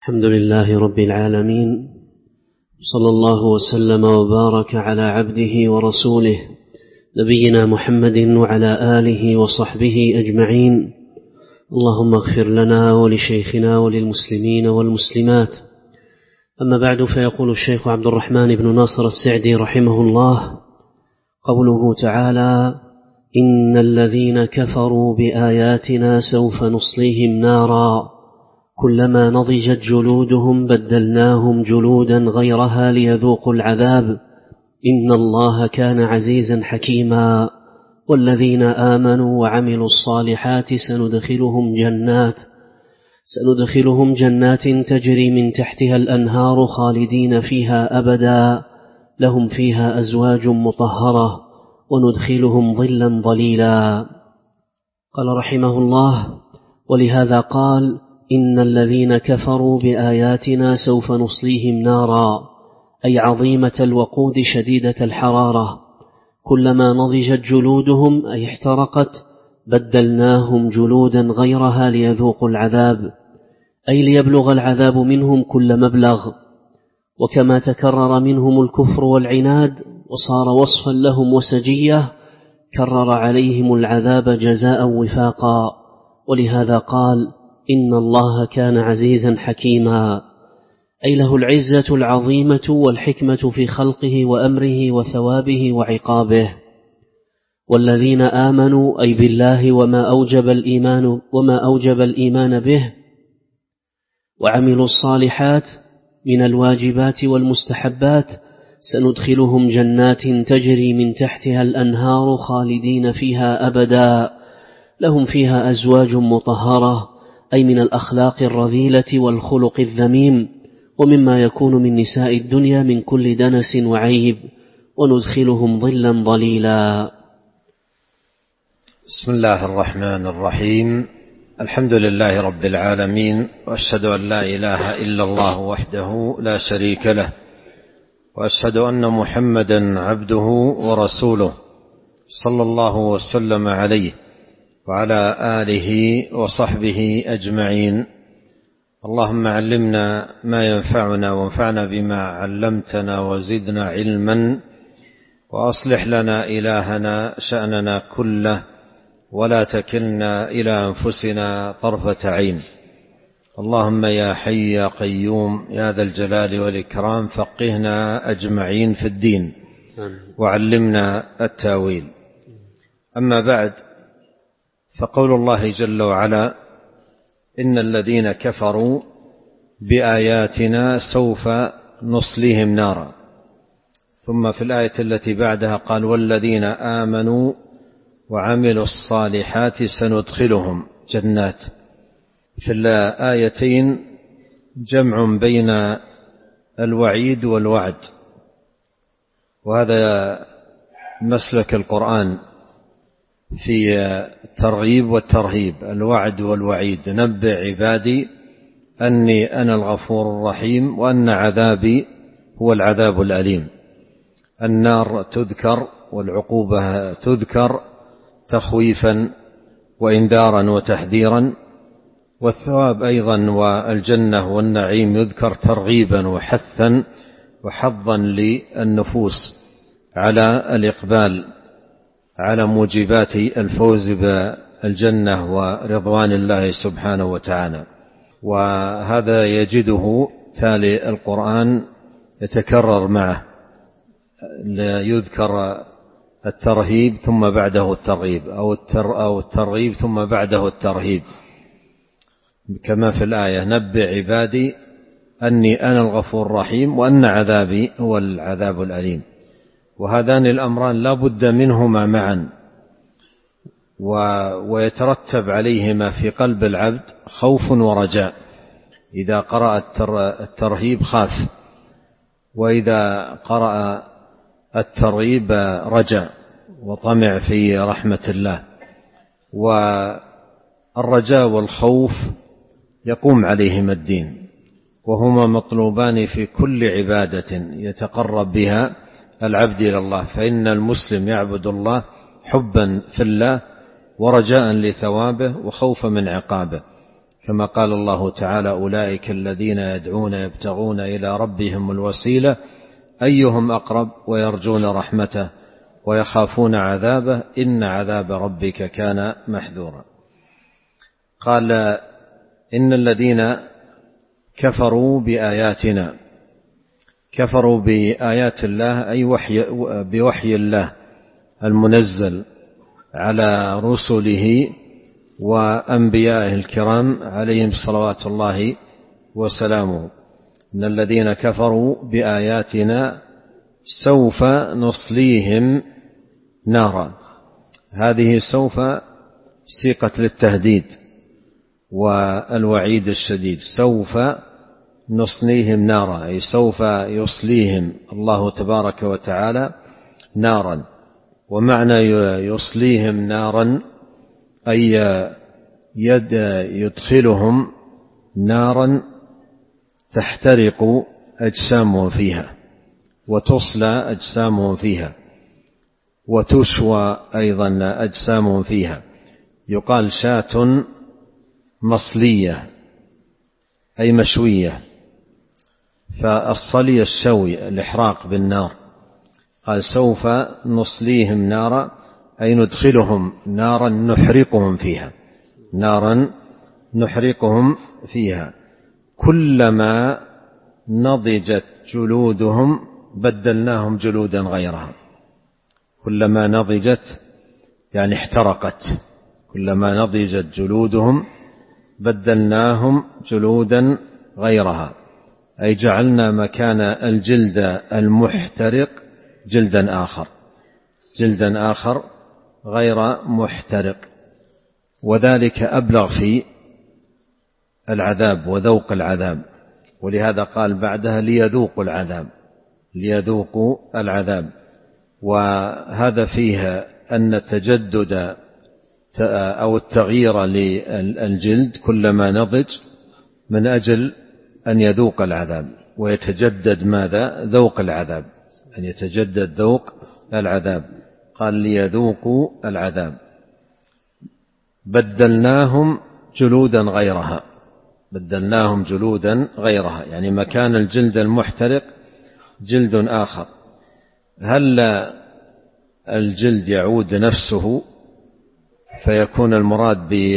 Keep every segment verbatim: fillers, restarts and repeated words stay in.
الحمد لله رب العالمين، صلى الله وسلم وبارك على عبده ورسوله نبينا محمد وعلى آله وصحبه أجمعين. اللهم اغفر لنا ولشيخنا وللمسلمين والمسلمات. أما بعد، فيقول الشيخ عبد الرحمن بن ناصر السعدي رحمه الله: قوله تعالى: إن الذين كفروا بآياتنا سوف نصليهم نارا كلما نضجت جلودهم بدلناهم جلودا غيرها ليذوقوا العذاب إن الله كان عزيزا حكيما. والذين آمنوا وعملوا الصالحات سندخلهم جنات سندخلهم جنات تجري من تحتها الأنهار خالدين فيها أبدا لهم فيها أزواج مطهرة وندخلهم ظلا ظليلا. قال رحمه الله: ولهذا قال: إن الذين كفروا بآياتنا سوف نصليهم نارا، أي عظيمة الوقود شديدة الحرارة، كلما نضجت جلودهم أي احترقت بدلناهم جلودا غيرها ليذوقوا العذاب، أي ليبلغ العذاب منهم كل مبلغ. وكما تكرر منهم الكفر والعناد وصار وصفا لهم وسجية، كرر عليهم العذاب جزاء وفاقا. ولهذا قال: إن الله كان عزيزا حكيما، أي له العزة العظيمة والحكمة في خلقه وأمره وثوابه وعقابه. والذين آمنوا أي بالله وما أوجب الإيمان وما أوجب الإيمان به وعملوا الصالحات من الواجبات والمستحبات سندخلهم جنات تجري من تحتها الأنهار خالدين فيها أبدا لهم فيها أزواج مطهرة، أي من الأخلاق الرذيلة والخلق الذميم، ومما يكون من نساء الدنيا من كل دنس وعيب، وندخلهم ظلا ظليلا. بسم الله الرحمن الرحيم. الحمد لله رب العالمين، وأشهد أن لا إله إلا الله وحده لا شريك له، وأشهد أن محمدا عبده ورسوله صلى الله وسلم عليه وعلى آله وصحبه أجمعين. اللهم علمنا ما ينفعنا وانفعنا بما علمتنا وزدنا علما، وأصلح لنا إلهنا شأننا كله، ولا تكلنا إلى أنفسنا طرفة عين. اللهم يا حي يا قيوم يا ذا الجلال والإكرام فقهنا أجمعين في الدين وعلمنا التاويل. أما بعد، فقول الله جل وعلا: إن الذين كفروا بآياتنا سوف نصليهم نارا، ثم في الآية التي بعدها قال: والذين آمنوا وعملوا الصالحات سندخلهم جنات. في الآيتين جمع بين الوعيد والوعد، وهذا مسلك القرآن في الترغيب والترهيب، الوعد والوعيد. نبئ عبادي أني أنا الغفور الرحيم وأن عذابي هو العذاب الأليم. النار تذكر والعقوبة تذكر تخويفا وإنذارا وتحذيرا، والثواب أيضا والجنة والنعيم يذكر ترغيبا وحثا وحظا للنفوس على الإقبال على موجبات الفوز بالجنة ورضوان الله سبحانه وتعالى. وهذا يجده تالي القرآن يتكرر معه، يذكر الترهيب ثم بعده الترغيب، أو أو الترغيب ثم بعده الترهيب، كما في الآية: نبئ عبادي أني أنا الغفور الرحيم وأن عذابي هو العذاب الأليم. وهذان الأمران لا بد منهما معا، ويترتب عليهما في قلب العبد خوف ورجاء. إذا قرأ الترهيب خاف، وإذا قرأ الترغيب رجع وطمع في رحمة الله. والرجاء والخوف يقوم عليهما الدين، وهما مطلوبان في كل عبادة يتقرب بها العبد إلى الله. فإن المسلم يعبد الله حبا في الله ورجاء لثوابه وخوفا من عقابه. كما قال الله تعالى: أولئك الذين يدعون يبتغون إلى ربهم الوسيلة أيهم أقرب ويرجون رحمته ويخافون عذابه إن عذاب ربك كان محذورا. قال: إن الذين كفروا بآياتنا، كفروا بآيات الله أي وحي بوحي الله المنزل على رسله وأنبيائه الكرام عليهم صلوات الله وسلامه. إن الذين كفروا بآياتنا سوف نصليهم نارا. هذه سوف سيقت للتهديد والوعيد الشديد. سوف نصليهم نارا أي سوف يصليهم الله تبارك وتعالى نارا. ومعنى يصليهم نارا أي يد يدخلهم نارا تحترق أجسامهم فيها وتصلى أجسامهم فيها وتشوى أيضا أجسامهم فيها. يقال شاة مصلية أي مشوية، فالصلي الشوي الإحراق بالنار. قال: سوف نصليهم نارا أي ندخلهم نارا نحرقهم فيها، نارا نحرقهم فيها. كلما نضجت جلودهم بدلناهم جلودا غيرها. كلما نضجت يعني احترقت، كلما نضجت جلودهم بدلناهم جلودا غيرها أي جعلنا مكان الجلد المحترق جلدا آخر، جلدا آخر غير محترق. وذلك أبلغ في العذاب وذوق العذاب. ولهذا قال بعدها: ليذوقوا العذاب، ليذوقوا العذاب. وهذا فيه أن تجدد أو التغيير للجلد كلما نضج من أجل أن يذوق العذاب، ويتجدد ماذا؟ ذوق العذاب، أن يتجدد ذوق العذاب. قال: ليذوقوا العذاب. بدلناهم جلودا غيرها، بدلناهم جلودا غيرها يعني مكان الجلد المحترق جلد آخر. هل الجلد يعود نفسه فيكون المراد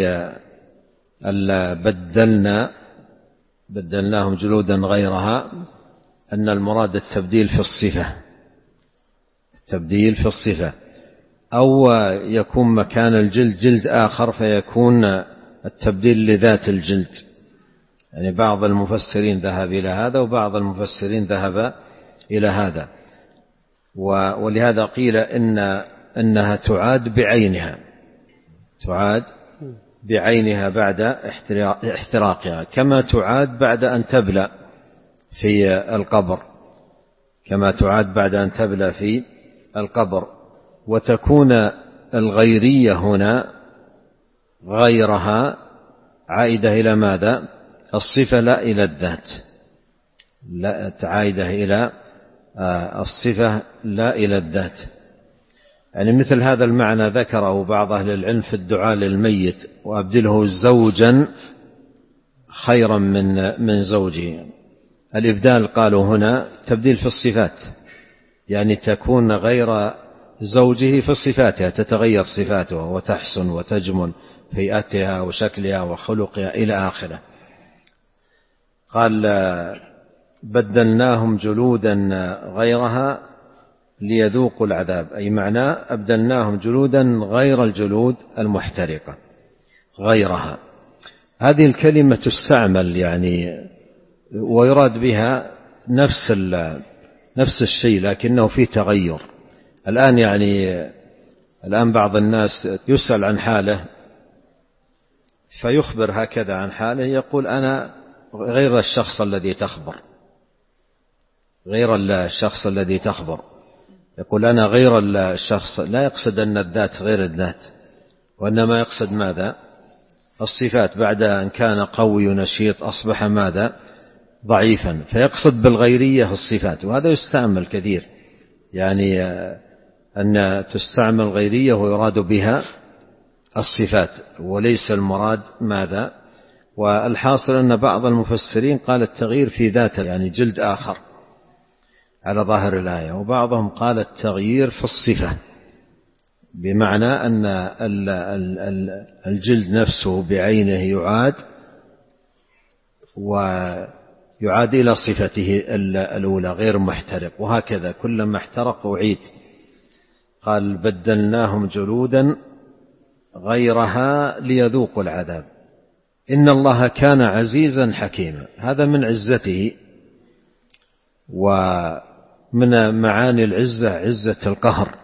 بدلنا بدلناهم جلودا غيرها أن المراد التبديل في الصفة، التبديل في الصفة، أو يكون مكان الجلد جلد آخر فيكون التبديل لذات الجلد. يعني بعض المفسرين ذهب إلى هذا وبعض المفسرين ذهب إلى هذا. ولهذا قيل إن أنها تعاد بعينها، تعاد بعينها بعد احتراقها، كما تعاد بعد أن تبلى في القبر، كما تعاد بعد أن تبلى في القبر. وتكون الغيرية هنا غيرها عائدة إلى ماذا؟ الصفة لا إلى الذات، لا عائدة إلى الصفة لا إلى الذات. يعني مثل هذا المعنى ذكره بعض أهل العلم في الدعاء للميت: وأبدله زوجا خيرا من من زوجه. الإبدال قالوا هنا تبديل في الصفات، يعني تكون غير زوجه في صفاتها، تتغير صفاتها وتحسن وتجمل هيئتها وشكلها وخلقها إلى آخره. قال: بدلناهم جلودا غيرها ليذوقوا العذاب، أي معناه أبدلناهم جلودا غير الجلود المحترقة، غيرها. هذه الكلمة تستعمل يعني ويراد بها نفس نفس الشيء لكنه فيه تغير. الآن يعني الآن بعض الناس يسأل عن حاله فيخبر هكذا عن حاله، يقول: أنا غير الشخص الذي تخبر، غير الشخص الذي تخبر، يقول أنا غير الشخص. لا يقصد أن الذات غير الذات، وإنما يقصد ماذا؟ الصفات. بعد أن كان قوي ونشيط أصبح ماذا؟ ضعيفا. فيقصد بالغيرية الصفات. وهذا يستعمل كثير، يعني أن تستعمل غيرية ويراد بها الصفات، وليس المراد ماذا؟ والحاصل أن بعض المفسرين قال التغيير في ذاته يعني جلد آخر على ظاهر الآية، وبعضهم قال التغيير في الصفة بمعنى أن الجلد نفسه بعينه يعاد ويعاد إلى صفته الأولى غير محترق، وهكذا كلما احترق أعيد. قال بدلناهم جلودا غيرها ليذوقوا العذاب إن الله كان عزيزا حكيما. هذا من عزته، ومن معاني العزة عزة القهر،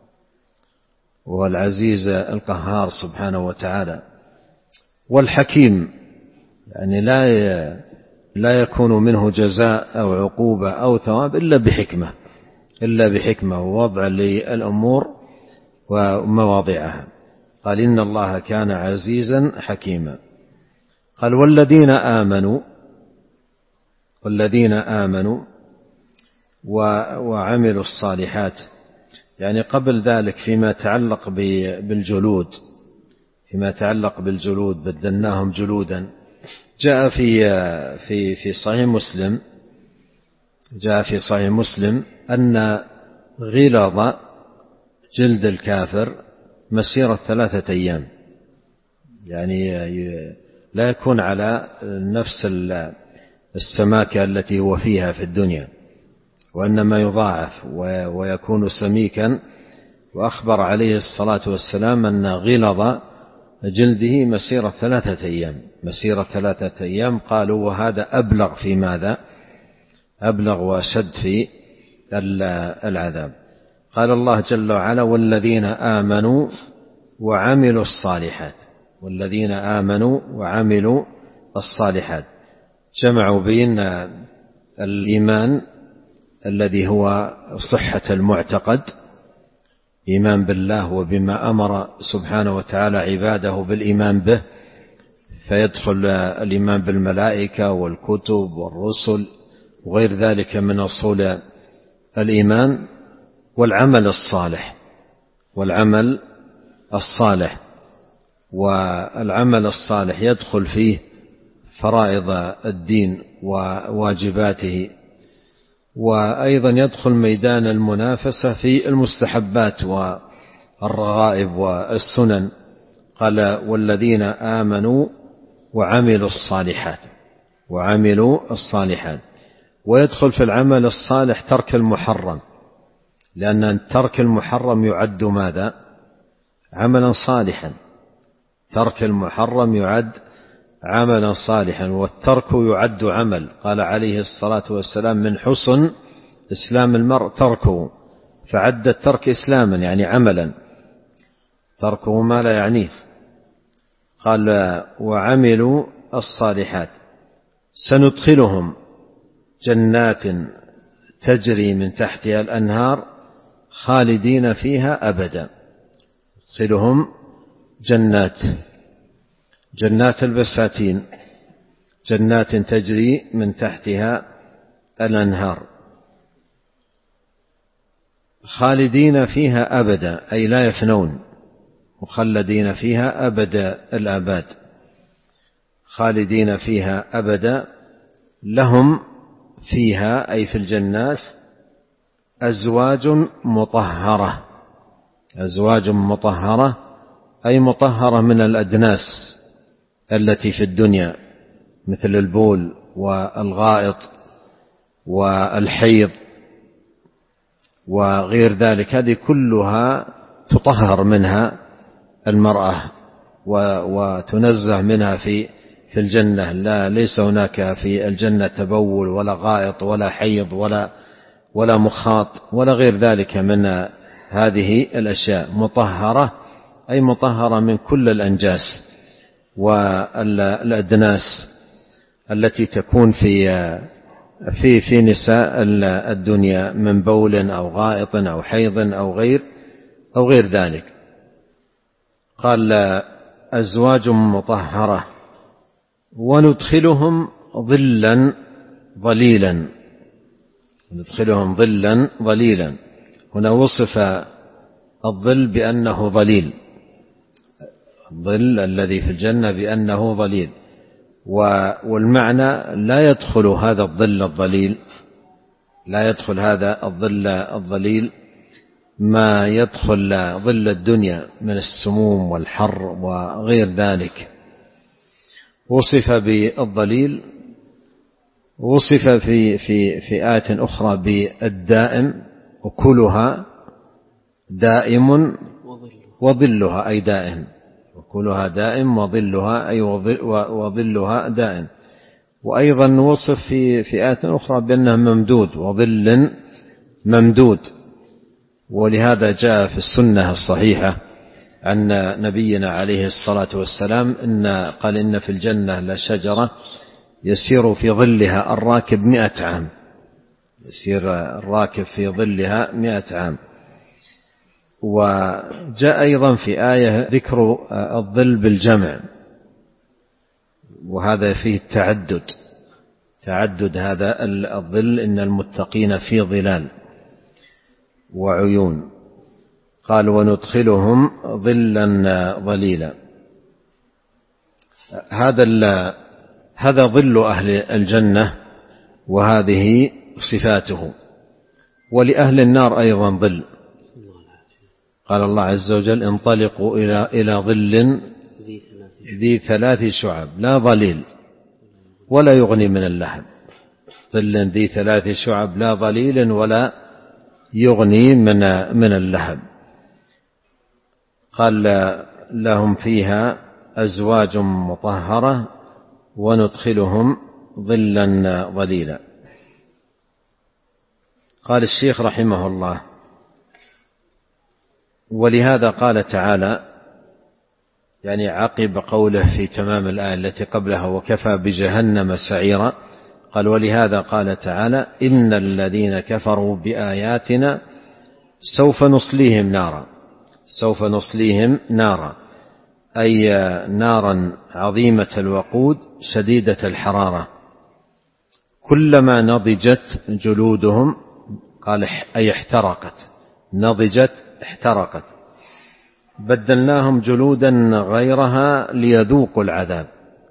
والعزيز القهار سبحانه وتعالى. والحكيم يعني لا لا يكون منه جزاء أو عقوبة أو ثواب إلا بحكمة إلا بحكمة ووضع للأمور ومواضعها. قال إن الله كان عزيزا حكيما. قال والذين آمنوا والذين آمنوا وعملوا الصالحات، يعني قبل ذلك فيما يتعلق بالجلود فيما يتعلق بالجلود بدلناهم جلودا، جاء في في في صحيح مسلم جاء في صحيح مسلم أن غلظ جلد الكافر مسيرة ثلاثة أيام، يعني لا يكون على نفس السماكة التي هو فيها في الدنيا، وإنما يضاعف ويكون سميكا. وأخبر عليه الصلاة والسلام أن غلظ جلده مسيرة ثلاثة أيام مسيرة ثلاثة أيام قالوا وهذا أبلغ في ماذا؟ أبلغ وأشد في العذاب. قال الله جل وعلا والذين آمنوا وعملوا الصالحات والذين آمنوا وعملوا الصالحات، جمعوا بين الإيمان الذي هو صحة المعتقد، إيمان بالله وبما أمر سبحانه وتعالى عباده بالإيمان به، فيدخل الإيمان بالملائكة والكتب والرسل وغير ذلك من أصول الإيمان، والعمل الصالح والعمل الصالح والعمل الصالح يدخل فيه فرائض الدين وواجباته، وأيضا يدخل ميدان المنافسة في المستحبات والرغائب والسنن. قال والذين آمنوا وعملوا الصالحات وعملوا الصالحات ويدخل في العمل الصالح ترك المحرم، لأن ترك المحرم يعد ماذا؟ عملا صالحا. ترك المحرم يعد عملا صالحا، والترك يعد عمل. قال عليه الصلاة والسلام من حسن إسلام المرء تركه، فعد الترك إسلاما يعني عملا، تركه ما لا يعنيه. قال وعملوا الصالحات سندخلهم جنات تجري من تحتها الأنهار خالدين فيها أبدا. ندخلهم جنات جنات البساتين، جنات تجري من تحتها الأنهار خالدين فيها أبدا، أي لا يفنون، مخلدين فيها أبدا الآباد، خالدين فيها أبدا. لهم فيها أي في الجنات أزواج مطهرة، أزواج مطهرة أي مطهرة من الأدناس التي في الدنيا مثل البول والغائط والحيض وغير ذلك، هذه كلها تطهر منها المرأة وتنزه منها في في الجنة. لا ليس هناك في الجنة تبول ولا غائط ولا حيض ولا ولا مخاط ولا غير ذلك من هذه الأشياء. مطهرة أي مطهرة من كل الأنجاس والأدناس التي تكون في في في نساء الدنيا من بول أو غائط أو حيض أو غير أو غير ذلك. قال أزواج مطهرة وندخلهم ظلا ظليلا، ندخلهم ظلا ظليلا. هنا وصف الظل بأنه ظليل، الظل الذي في الجنة بأنه ظليل، والمعنى لا يدخل هذا الظل الظليل لا يدخل هذا الظل الظليل ما يدخل ظل الدنيا من السموم والحر وغير ذلك. وصف بالظليل وصف في في في آية أخرى بالدائم، وكلها دائم وظلها أي دائم، وكلها دائم وظلها أي وظلها دائم. وأيضا وصف في في آية أخرى بأنه ممدود وظل ممدود. ولهذا جاء في السنة الصحيحة أن نبينا عليه الصلاة والسلام إن قال إن في الجنة لشجرة يسير في ظلها الراكب مئة عام، يسير الراكب في ظلها مئة عام. وجاء أيضا في آية ذكر الظل بالجمع، وهذا فيه التعدد تعدد هذا الظل، إن المتقين في ظلال وعيون. قال وندخلهم ظلا ظليلا. هذا هذا ظل أهل الجنة وهذه صفاته. ولأهل النار أيضا ظل. قال الله عز وجل انطلقوا إلى إلى ظل ذي ثلاث شعب لا ظليل ولا يغني من اللهب. ظل ذي ثلاث شعب لا ظليل ولا يغني من من اللهب. قال لهم فيها أزواج مطهرة وندخلهم ظلا ظليلا. قال الشيخ رحمه الله ولهذا قال تعالى، يعني عقب قوله في تمام الآية التي قبلها وكفى بجهنم سعيرا، قال ولهذا قال تعالى إن الذين كفروا بآياتنا سوف نصليهم نارا سوف نصليهم نارا أي نارا عظيمة الوقود شديدة الحرارة كلما نضجت جلودهم، قال أي احترقت، نضجت احترقت، بدلناهم جلودا غيرها ليذوقوا العذاب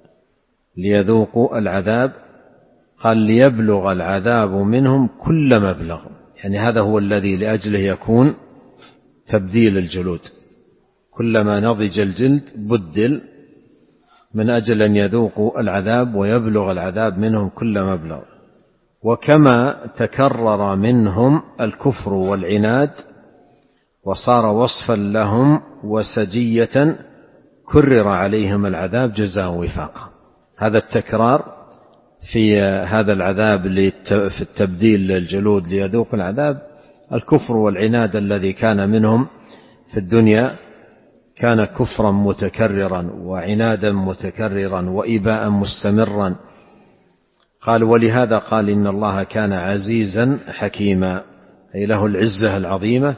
ليذوقوا العذاب قال ليبلغ العذاب منهم كل مبلغ. يعني هذا هو الذي لأجله يكون تبديل الجلود، كلما نضج الجلد بدل من أجل أن يذوقوا العذاب ويبلغ العذاب منهم كل مبلغ. وكما تكرر منهم الكفر والعناد وصار وصفا لهم وسجية كرر عليهم العذاب جزاء وفاقا. هذا التكرار في هذا العذاب في التبديل للجلود ليذوق العذاب، الكفر والعناد الذي كان منهم في الدنيا كان كفرا متكررا وعنادا متكررا وإباء مستمرا. قال ولهذا قال إن الله كان عزيزا حكيما، أي له العزة العظيمة،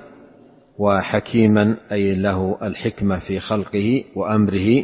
وحكيما أي له الحكمة في خلقه وأمره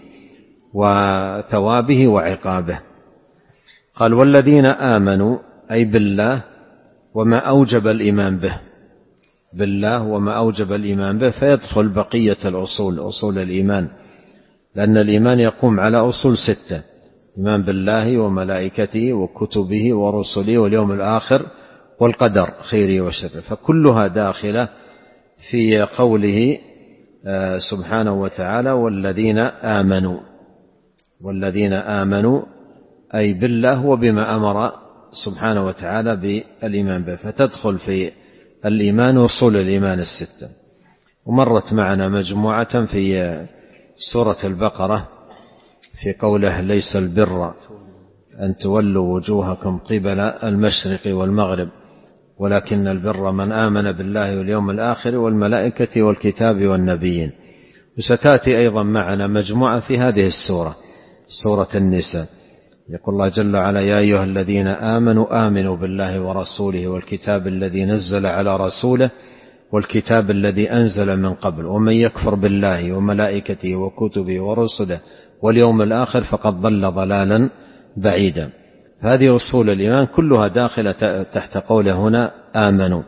وثوابه وعقابه. قال والذين آمنوا أي بالله وما أوجب الإيمان به، بالله وما أوجب الإيمان به، فيدخل بقية الأصول أصول الإيمان، لأن الإيمان يقوم على أصول ستة: إيمان بالله وملائكته وكتبه ورسله واليوم الآخر والقدر خيره وشره، فكلها داخلة في قوله سبحانه وتعالى والذين آمنوا. والذين آمنوا أي بالله وبما أمر سبحانه وتعالى بالإيمان به، فتدخل في الإيمان وصول الإيمان الستة. ومرت معنا مجموعة في سورة البقرة في قوله ليس البر أن تولوا وجوهكم قبل المشرق والمغرب ولكن البر من آمن بالله واليوم الآخر والملائكة والكتاب والنبيين. وستأتي أيضا معنا مجموعة في هذه السورة، سورة النساء، يقول الله جل وعلا يا أيها الذين آمنوا آمنوا بالله ورسوله والكتاب الذي نزل على رسوله والكتاب الذي أنزل من قبل ومن يكفر بالله وملائكته وكتبه ورسله واليوم الآخر فقد ضل ضلالا بعيدا. هذه أصول الإيمان كلها داخلة تحت قوله هنا آمنوا.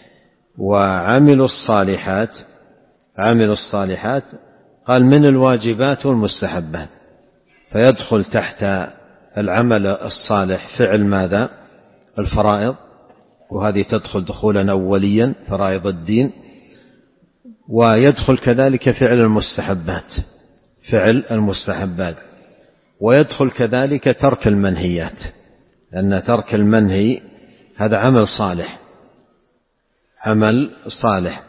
وعملوا الصالحات، عملوا الصالحات قال من الواجبات والمستحبات، فيدخل تحت العمل الصالح فعل ماذا؟ الفرائض، وهذه تدخل دخولا أوليا فرائض الدين، ويدخل كذلك فعل المستحبات فعل المستحبات ويدخل كذلك ترك المنهيات، لأن ترك المنهي هذا عمل صالح عمل صالح.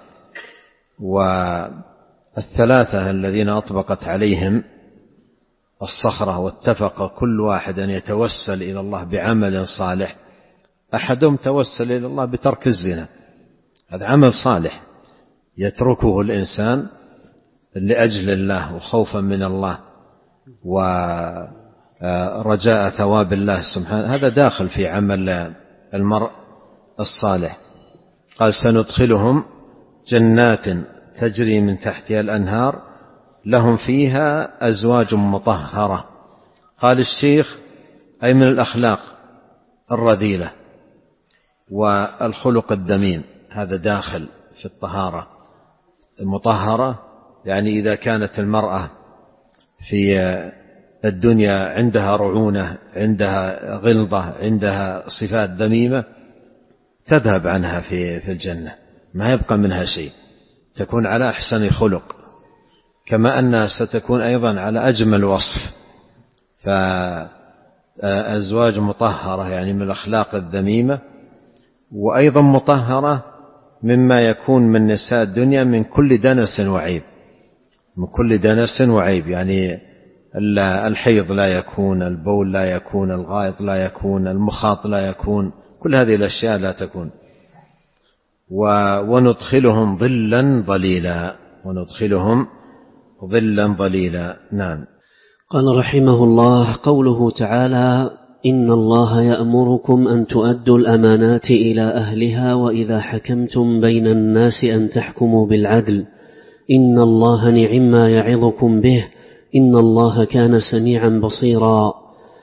والثلاثة الذين أطبقت عليهم الصخرة واتفق كل واحد أن يتوسل إلى الله بعمل صالح، أحدهم توسل إلى الله بترك الزنا، هذا عمل صالح يتركه الإنسان لأجل الله وخوفا من الله ورجاء ثواب الله سبحانه، هذا داخل في عمل المرء الصالح. قال سندخلهم جنات تجري من تحتها الأنهار لهم فيها أزواج مطهرة. قال الشيخ أي من الأخلاق الرذيلة والخلق الذميم، هذا داخل في الطهارة المطهرة. يعني إذا كانت المرأة في الدنيا عندها رعونة، عندها غلظة، عندها صفات ذميمة، تذهب عنها في في الجنة، ما يبقى منها شيء، تكون على أحسن خلق، كما أنها ستكون أيضا على أجمل وصف. فأزواج مطهرة يعني من الأخلاق الذميمة، وأيضا مطهرة مما يكون من نساء الدنيا من كل دنس وعيب، من كل دنس وعيب، يعني الحيض لا يكون، البول لا يكون، الغائط لا يكون، المخاط لا يكون، كل هذه الأشياء لا تكون. وندخلهم ظلا ظليلا وندخلهم ظلا ظليلا. نعم. قال رحمه الله: قوله تعالى: إن الله يأمركم أن تؤدوا الأمانات إلى أهلها وإذا حكمتم بين الناس أن تحكموا بالعدل إن الله نعم يعظكم به إن الله كان سميعا بصيرا.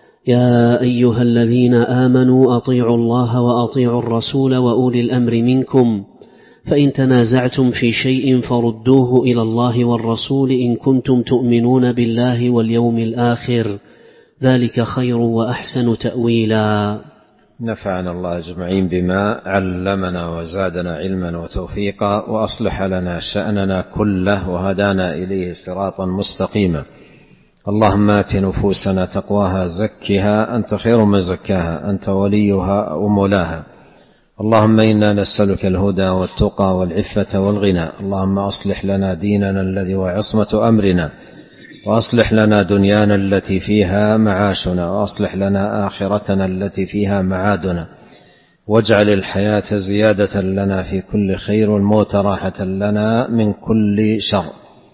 يا أيها الذين آمنوا أطيعوا الله وأطيعوا الرسول وأولي الأمر منكم فإن تنازعتم في شيء فردوه إلى الله والرسول إن كنتم تؤمنون بالله واليوم الآخر ذلك خير وأحسن تأويلا. نفعنا الله أجمعين بما علمنا وزادنا علما وتوفيقا وأصلح لنا شأننا كله وهدانا إليه صراطا مستقيما. اللهم آت نفوسنا تقواها زكها أنت خير من زكاها أنت وليها ومولاها. اللهم إنا نسألك الهدى والتقى والعفة والغنى. اللهم أصلح لنا ديننا الذي هو عصمة أمرنا وأصلح لنا دنيانا التي فيها معاشنا وأصلح لنا آخرتنا التي فيها معادنا واجعل الحياة زيادة لنا في كل خير والموت راحة لنا من كل شر.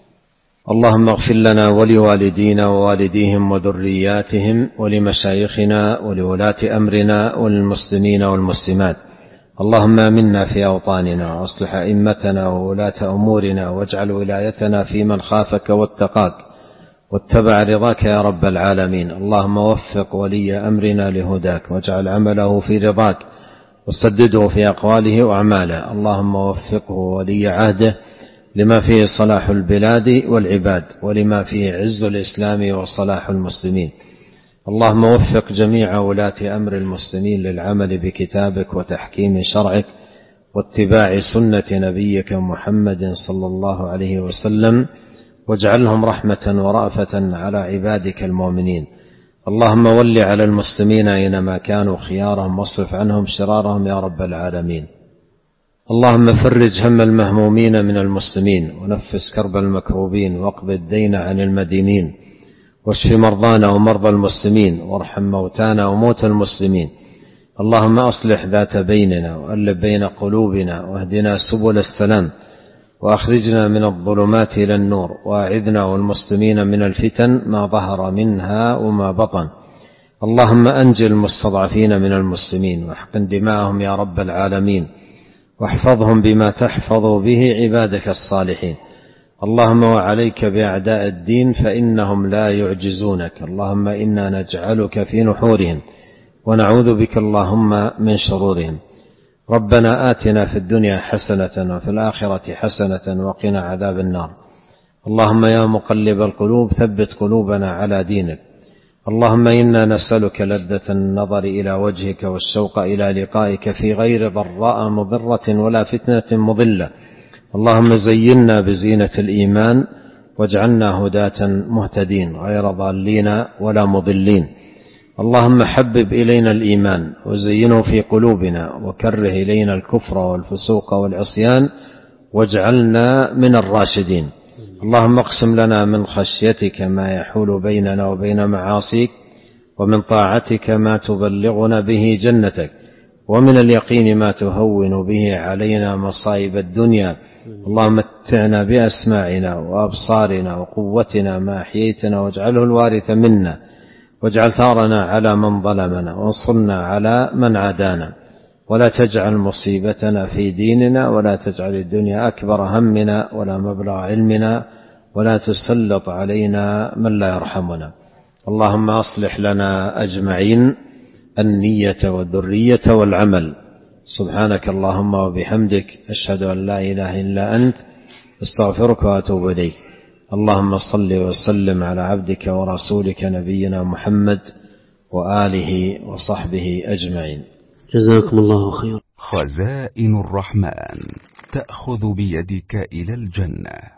اللهم اغفر لنا ولوالدينا ووالديهم وذرياتهم ولمشايخنا ولولاة أمرنا وللمسلمين والمسلمات. اللهم آمنا في أوطاننا وأصلح أئمتنا وولاة أمورنا واجعل ولايتنا في من خافك واتقاك واتبع رضاك يا رب العالمين. اللهم وفق ولي أمرنا لهداك واجعل عمله في رضاك وسدده في أقواله وأعماله. اللهم وفقه ولي عهده لما فيه صلاح البلاد والعباد ولما فيه عز الإسلام وصلاح المسلمين. اللهم وفق جميع ولاة أمر المسلمين للعمل بكتابك وتحكيم شرعك واتباع سنة نبيك محمد صلى الله عليه وسلم واجعلهم رحمة ورأفة على عبادك المؤمنين. اللهم ول على المسلمين أينما كانوا خيارهم واصرف عنهم شرارهم يا رب العالمين. اللهم فرج هم المهمومين من المسلمين ونفس كرب المكروبين واقض الدين عن المدينين واشف مرضانا ومرضى المسلمين وارحم موتانا وموتى المسلمين. اللهم أصلح ذات بيننا وألف بين قلوبنا واهدنا سبل السلام وأخرجنا من الظلمات إلى النور وأعذنا والمسلمين من الفتن ما ظهر منها وما بطن. اللهم أنجِ المستضعفين من المسلمين واحقن دماءهم يا رب العالمين واحفظهم بما تحفظ به عبادك الصالحين. اللهم وعليك بأعداء الدين فإنهم لا يعجزونك. اللهم إنا نجعلك في نحورهم ونعوذ بك اللهم من شرورهم. ربنا آتنا في الدنيا حسنة وفي الآخرة حسنة وقنا عذاب النار. اللهم يا مقلب القلوب ثبت قلوبنا على دينك. اللهم إنا نسألك لذة النظر إلى وجهك والشوق إلى لقائك في غير ضراء مضرة ولا فتنة مضلة. اللهم زينا بزينة الإيمان واجعلنا هداة مهتدين غير ضالين ولا مضلين. اللهم حبب إلينا الإيمان وزينه في قلوبنا وكره إلينا الكفر والفسوق والعصيان واجعلنا من الراشدين. اللهم اقسم لنا من خشيتك ما يحول بيننا وبين معاصيك، ومن طاعتك ما تبلغنا به جنتك، ومن اليقين ما تهون به علينا مصائب الدنيا. اللهم متعنا بأسماعنا وأبصارنا وقوتنا ما أحييتنا واجعله الوارث منا، واجعل ثارنا على من ظلمنا وانصرنا على من عادانا، ولا تجعل مصيبتنا في ديننا، ولا تجعل الدنيا أكبر همنا ولا مبلغ علمنا، ولا تسلط علينا من لا يرحمنا. اللهم أصلح لنا أجمعين النية والذرية والعمل. سبحانك اللهم وبحمدك أشهد أن لا إله إلا أنت استغفرك وأتوب إليك. اللهم صل وسلم على عبدك ورسولك نبينا محمد وآله وصحبه أجمعين. جزاكم الله خير. خزائن الرحمن تأخذ بيدك إلى الجنة.